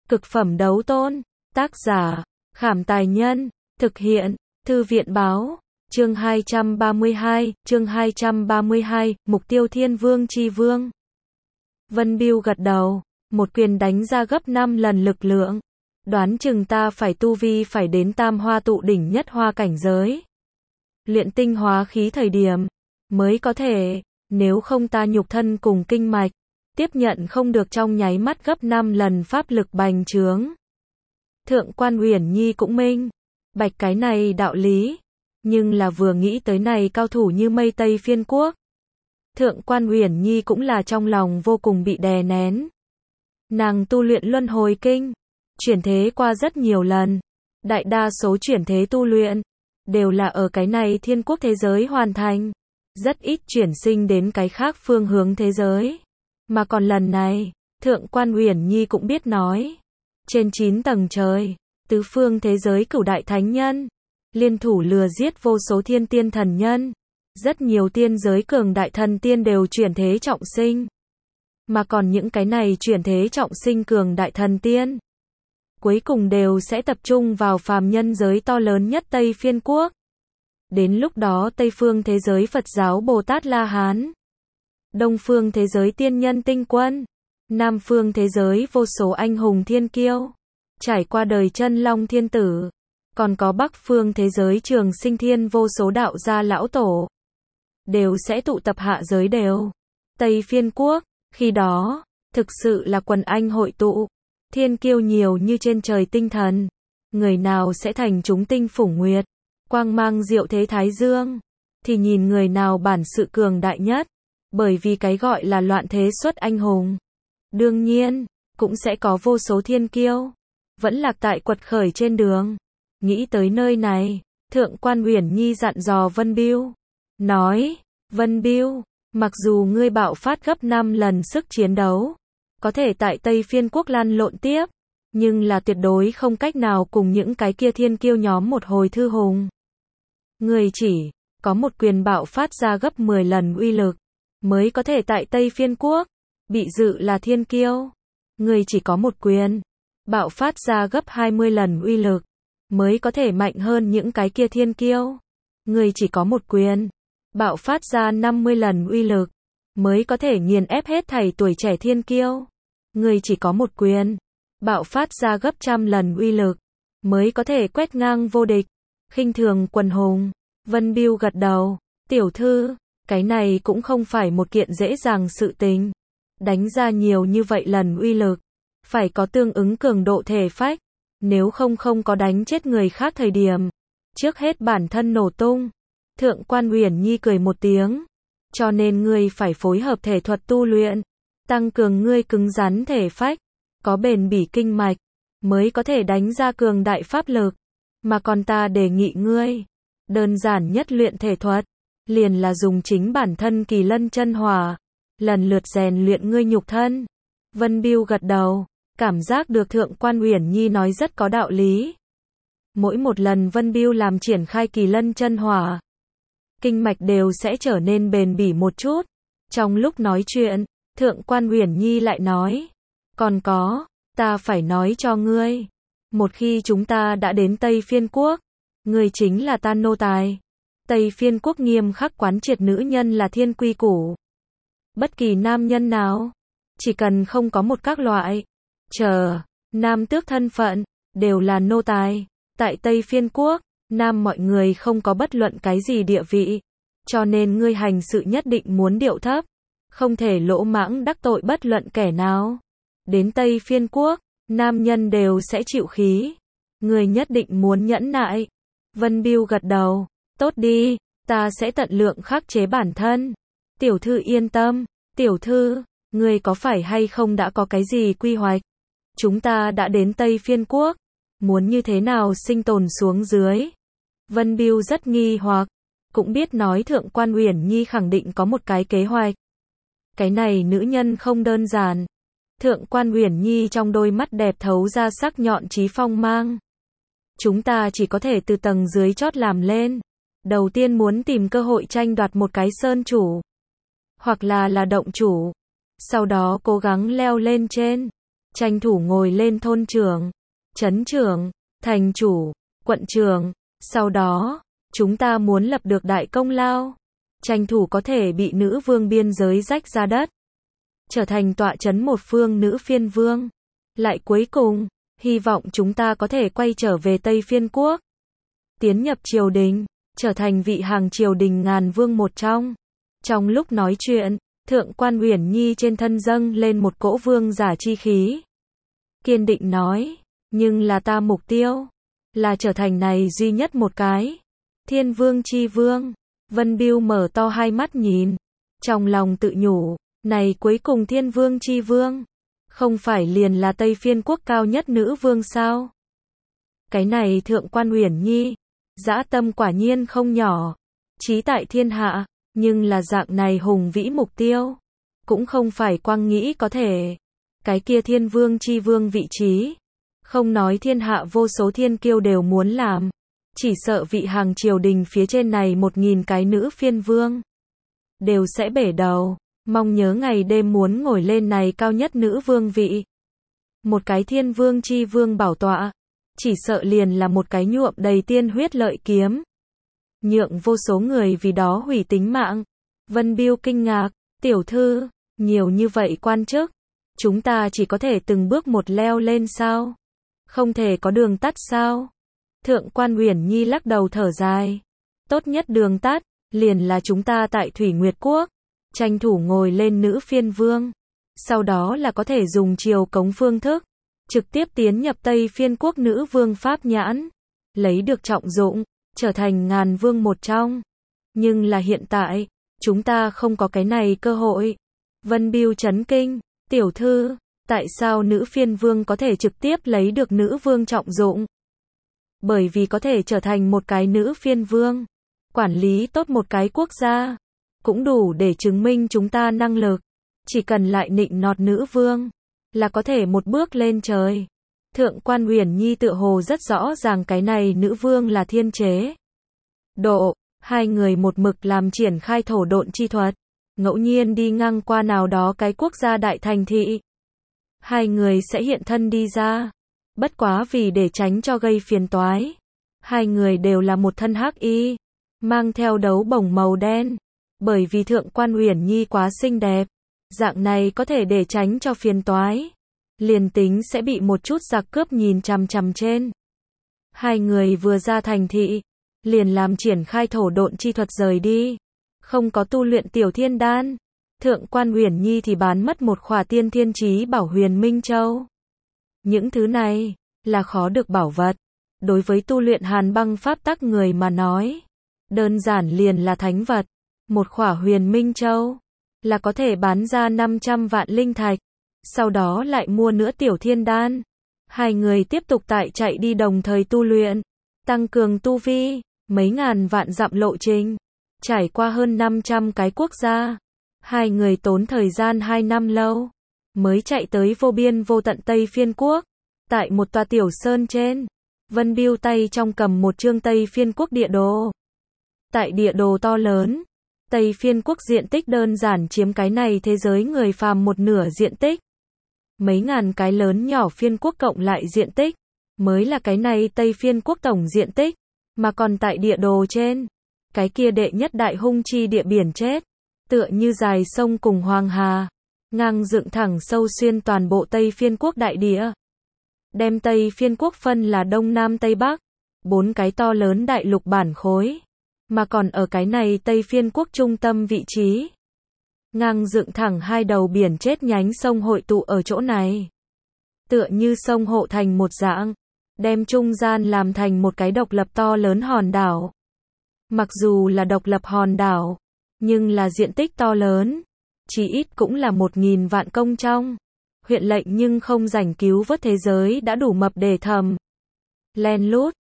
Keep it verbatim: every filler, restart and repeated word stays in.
Cực phẩm đấu tôn. Tác giả, Khảm Tài Nhân. Thực hiện, Thư viện Báo. Chương hai trăm ba mươi hai, chương hai trăm ba mươi hai, mục tiêu Thiên Vương Chi Vương. Vân Bưu gật đầu, một quyền đánh ra gấp năm lần lực lượng. Đoán chừng ta phải tu vi phải đến tam hoa tụ đỉnh nhất hoa cảnh giới. Luyện tinh hóa khí thời điểm, mới có thể, nếu không ta nhục thân cùng kinh mạch, tiếp nhận không được trong nháy mắt gấp năm lần pháp lực bành trướng. Thượng quan Uyển Nhi cũng minh bạch cái này đạo lý, nhưng là vừa nghĩ tới này cao thủ như mây Tây Phiên Quốc. Thượng quan Uyển Nhi cũng là trong lòng vô cùng bị đè nén. Nàng tu luyện luân hồi kinh, chuyển thế qua rất nhiều lần, đại đa số chuyển thế tu luyện, đều là ở cái này thiên quốc thế giới hoàn thành, rất ít chuyển sinh đến cái khác phương hướng thế giới. Mà còn lần này, Thượng quan Uyển Nhi cũng biết nói, trên chín tầng trời, tứ phương thế giới cửu đại thánh nhân, liên thủ lừa giết vô số thiên tiên thần nhân, rất nhiều tiên giới cường đại thần tiên đều chuyển thế trọng sinh. Mà còn những cái này chuyển thế trọng sinh cường đại thần tiên, cuối cùng đều sẽ tập trung vào phàm nhân giới to lớn nhất Tây Phiên Quốc. Đến lúc đó Tây phương thế giới Phật giáo Bồ Tát La Hán, Đông phương thế giới tiên nhân tinh quân, Nam phương thế giới vô số anh hùng thiên kiêu, trải qua đời chân long thiên tử, còn có Bắc phương thế giới trường sinh thiên vô số đạo gia lão tổ, đều sẽ tụ tập hạ giới đều. Tây Phiên Quốc, khi đó, thực sự là quần anh hội tụ, thiên kiêu nhiều như trên trời tinh thần, người nào sẽ thành chúng tinh phủng nguyệt, quang mang diệu thế thái dương, thì nhìn người nào bản sự cường đại nhất, bởi vì cái gọi là loạn thế xuất anh hùng. Đương nhiên, cũng sẽ có vô số thiên kiêu, vẫn lạc tại quật khởi trên đường. Nghĩ tới nơi này, Thượng quan Uyển Nhi dặn dò Vân Bưu, nói, Vân Bưu, mặc dù ngươi bạo phát gấp năm lần sức chiến đấu, có thể tại Tây Phiên Quốc lăn lộn tiếp, nhưng là tuyệt đối không cách nào cùng những cái kia thiên kiêu nhóm một hồi thư hùng. Ngươi chỉ có một quyền bạo phát ra gấp mười lần uy lực, mới có thể tại Tây Phiên Quốc bị dự là thiên kiêu. Ngươi chỉ có một quyền bạo phát ra gấp hai mươi lần uy lực, mới có thể mạnh hơn những cái kia thiên kiêu. Ngươi chỉ có một quyền bạo phát ra năm mươi lần uy lực, mới có thể nghiền ép hết thảy tuổi trẻ thiên kiêu. Ngươi chỉ có một quyền bạo phát ra gấp trăm lần uy lực, mới có thể quét ngang vô địch, khinh thường quần hùng. Vân Bưu gật đầu, tiểu thư, cái này cũng không phải một kiện dễ dàng sự tình. Đánh ra nhiều như vậy lần uy lực, phải có tương ứng cường độ thể phách, nếu không không có đánh chết người khác thời điểm, trước hết bản thân nổ tung. Thượng quan Uyển Nhi cười một tiếng, cho nên ngươi phải phối hợp thể thuật tu luyện, tăng cường ngươi cứng rắn thể phách, có bền bỉ kinh mạch, mới có thể đánh ra cường đại pháp lực. Mà còn ta đề nghị ngươi, đơn giản nhất luyện thể thuật, liền là dùng chính bản thân Kỳ Lân chân hỏa, lần lượt rèn luyện ngươi nhục thân. Vân Bưu gật đầu, cảm giác được Thượng quan Uyển Nhi nói rất có đạo lý. Mỗi một lần Vân Bưu làm triển khai Kỳ Lân chân hỏa, kinh mạch đều sẽ trở nên bền bỉ một chút. Trong lúc nói chuyện, Thượng quan Uyển Nhi lại nói, còn có, ta phải nói cho ngươi, một khi chúng ta đã đến Tây Phiên Quốc, ngươi chính là ta nô tài. Tây Phiên Quốc nghiêm khắc quán triệt nữ nhân là thiên quy củ. Bất kỳ nam nhân nào, chỉ cần không có một các loại, chờ, nam tước thân phận, đều là nô tài. Tại Tây Phiên Quốc, nam mọi người không có bất luận cái gì địa vị, cho nên ngươi hành sự nhất định muốn điệu thấp, không thể lỗ mãng đắc tội bất luận kẻ nào. Đến Tây Phiên Quốc, nam nhân đều sẽ chịu khí, ngươi nhất định muốn nhẫn nại. Vân Bưu gật đầu, tốt đi, ta sẽ tận lượng khắc chế bản thân. Tiểu thư yên tâm, tiểu thư, ngươi có phải hay không đã có cái gì quy hoạch? Chúng ta đã đến Tây Phiên Quốc, muốn như thế nào sinh tồn xuống dưới? Vân Bưu rất nghi hoặc, cũng biết nói Thượng quan Uyển Nhi khẳng định có một cái kế hoạch. Cái này nữ nhân không đơn giản. Thượng quan Uyển Nhi trong đôi mắt đẹp thấu ra sắc nhọn chí phong mang. Chúng ta chỉ có thể từ tầng dưới chót làm lên. Đầu tiên muốn tìm cơ hội tranh đoạt một cái sơn chủ, hoặc là là động chủ, sau đó cố gắng leo lên trên. tranh thủ ngồi lên thôn trưởng, trấn trưởng, thành chủ, quận trưởng, sau đó, chúng ta muốn lập được đại công lao, tranh thủ có thể bị nữ vương biên giới rách ra đất, trở thành tọa trấn một phương nữ phiên vương. Lại cuối cùng, hy vọng chúng ta có thể quay trở về Tây Phiên Quốc, tiến nhập triều đình, trở thành vị hàng triều đình ngàn vương một trong. Trong lúc nói chuyện, Thượng quan Uyển Nhi trên thân dâng lên một cỗ vương giả chi khí. Kiên định nói, nhưng là ta mục tiêu, là trở thành này duy nhất một cái. Thiên vương chi vương. Vân Biêu mở to hai mắt nhìn, trong lòng tự nhủ, này cuối cùng thiên vương chi vương, không phải liền là Tây Phiên Quốc cao nhất nữ vương sao? Cái này Thượng quan Uyển Nhi, dã tâm quả nhiên không nhỏ, chí tại thiên hạ, nhưng là dạng này hùng vĩ mục tiêu, cũng không phải quang nghĩ có thể. Cái kia thiên vương chi vương vị trí, không nói thiên hạ vô số thiên kiêu đều muốn làm, chỉ sợ vị hàng triều đình phía trên này một nghìn cái nữ phiên vương, đều sẽ bể đầu, mong nhớ ngày đêm muốn ngồi lên này cao nhất nữ vương vị. Một cái thiên vương chi vương bảo tọa, chỉ sợ liền là một cái nhuộm đầy tiên huyết lợi kiếm, nhượng vô số người vì đó hủy tính mạng. Vân Biêu kinh ngạc, tiểu thư, nhiều như vậy quan chức, chúng ta chỉ có thể từng bước một leo lên sao? Không thể có đường tắt sao? Thượng quan Uyển Nhi lắc đầu thở dài, tốt nhất đường tắt, liền là chúng ta tại Thủy Nguyệt Quốc, tranh thủ ngồi lên nữ phiên vương, sau đó là có thể dùng triều cống phương thức, trực tiếp tiến nhập Tây Phiên Quốc nữ vương pháp nhãn, lấy được trọng dụng, trở thành ngàn vương một trong. Nhưng là hiện tại, chúng ta không có cái này cơ hội. Vân Biêu chấn kinh, tiểu thư, tại sao nữ phiên vương có thể trực tiếp lấy được nữ vương trọng dụng? Bởi vì có thể trở thành một cái nữ phiên vương, quản lý tốt một cái quốc gia, cũng đủ để chứng minh chúng ta năng lực. Chỉ cần lại nịnh nọt nữ vương, là có thể một bước lên trời. Thượng quan Uyển Nhi tựa hồ rất rõ ràng cái này nữ vương là thiên chế độ. Hai người một mực làm triển khai thổ độn chi thuật, ngẫu nhiên đi ngang qua nào đó cái quốc gia đại thành thị, hai người sẽ hiện thân đi ra. Bất quá vì để tránh cho gây phiền toái, hai người đều là một thân hắc y, mang theo đấu bổng màu đen. Bởi vì Thượng quan Uyển Nhi quá xinh đẹp, dạng này có thể để tránh cho phiền toái, liền tính sẽ bị một chút giặc cướp nhìn chằm chằm trên. Hai người vừa ra thành thị, liền làm triển khai thổ độn chi thuật rời đi. Không có tu luyện tiểu thiên đan, Thượng quan Uyển Nhi thì bán mất một khỏa tiên thiên chí bảo Huyền Minh Châu. Những thứ này là khó được bảo vật, đối với tu luyện hàn băng pháp tắc người mà nói, đơn giản liền là thánh vật. Một khỏa Huyền Minh Châu là có thể bán ra năm trăm vạn linh thạch, sau đó lại mua nữa tiểu thiên đan. Hai người tiếp tục tại chạy đi đồng thời tu luyện, tăng cường tu vi, mấy ngàn vạn dặm lộ trình, trải qua hơn năm trăm cái quốc gia. Hai người tốn thời gian hai năm lâu, mới chạy tới vô biên vô tận Tây Phiên Quốc. Tại một tòa tiểu sơn trên, Vân Biêu tay trong cầm một chương Tây Phiên Quốc địa đồ. Tại địa đồ to lớn, Tây Phiên Quốc diện tích đơn giản chiếm cái này thế giới người phàm một nửa diện tích. Mấy ngàn cái lớn nhỏ phiên quốc cộng lại diện tích, mới là cái này Tây Phiên Quốc tổng diện tích. Mà còn tại địa đồ trên, cái kia đệ nhất đại hung chi địa biển chết, tựa như dài sông cùng hoàng hà, ngang dựng thẳng sâu xuyên toàn bộ Tây Phiên Quốc đại địa. Đem Tây Phiên Quốc phân là Đông Nam Tây Bắc, bốn cái to lớn đại lục bản khối. Mà còn ở cái này Tây Phiên Quốc trung tâm vị trí, ngang dựng thẳng hai đầu biển chết nhánh sông hội tụ ở chỗ này. Tựa như sông hộ thành một dạng, đem trung gian làm thành một cái độc lập to lớn hòn đảo. Mặc dù là độc lập hòn đảo, nhưng là diện tích to lớn, chỉ ít cũng là một nghìn vạn công trong. Huyện lệnh nhưng không rảnh cứu vớt thế giới đã đủ mập để thầm. Len lút,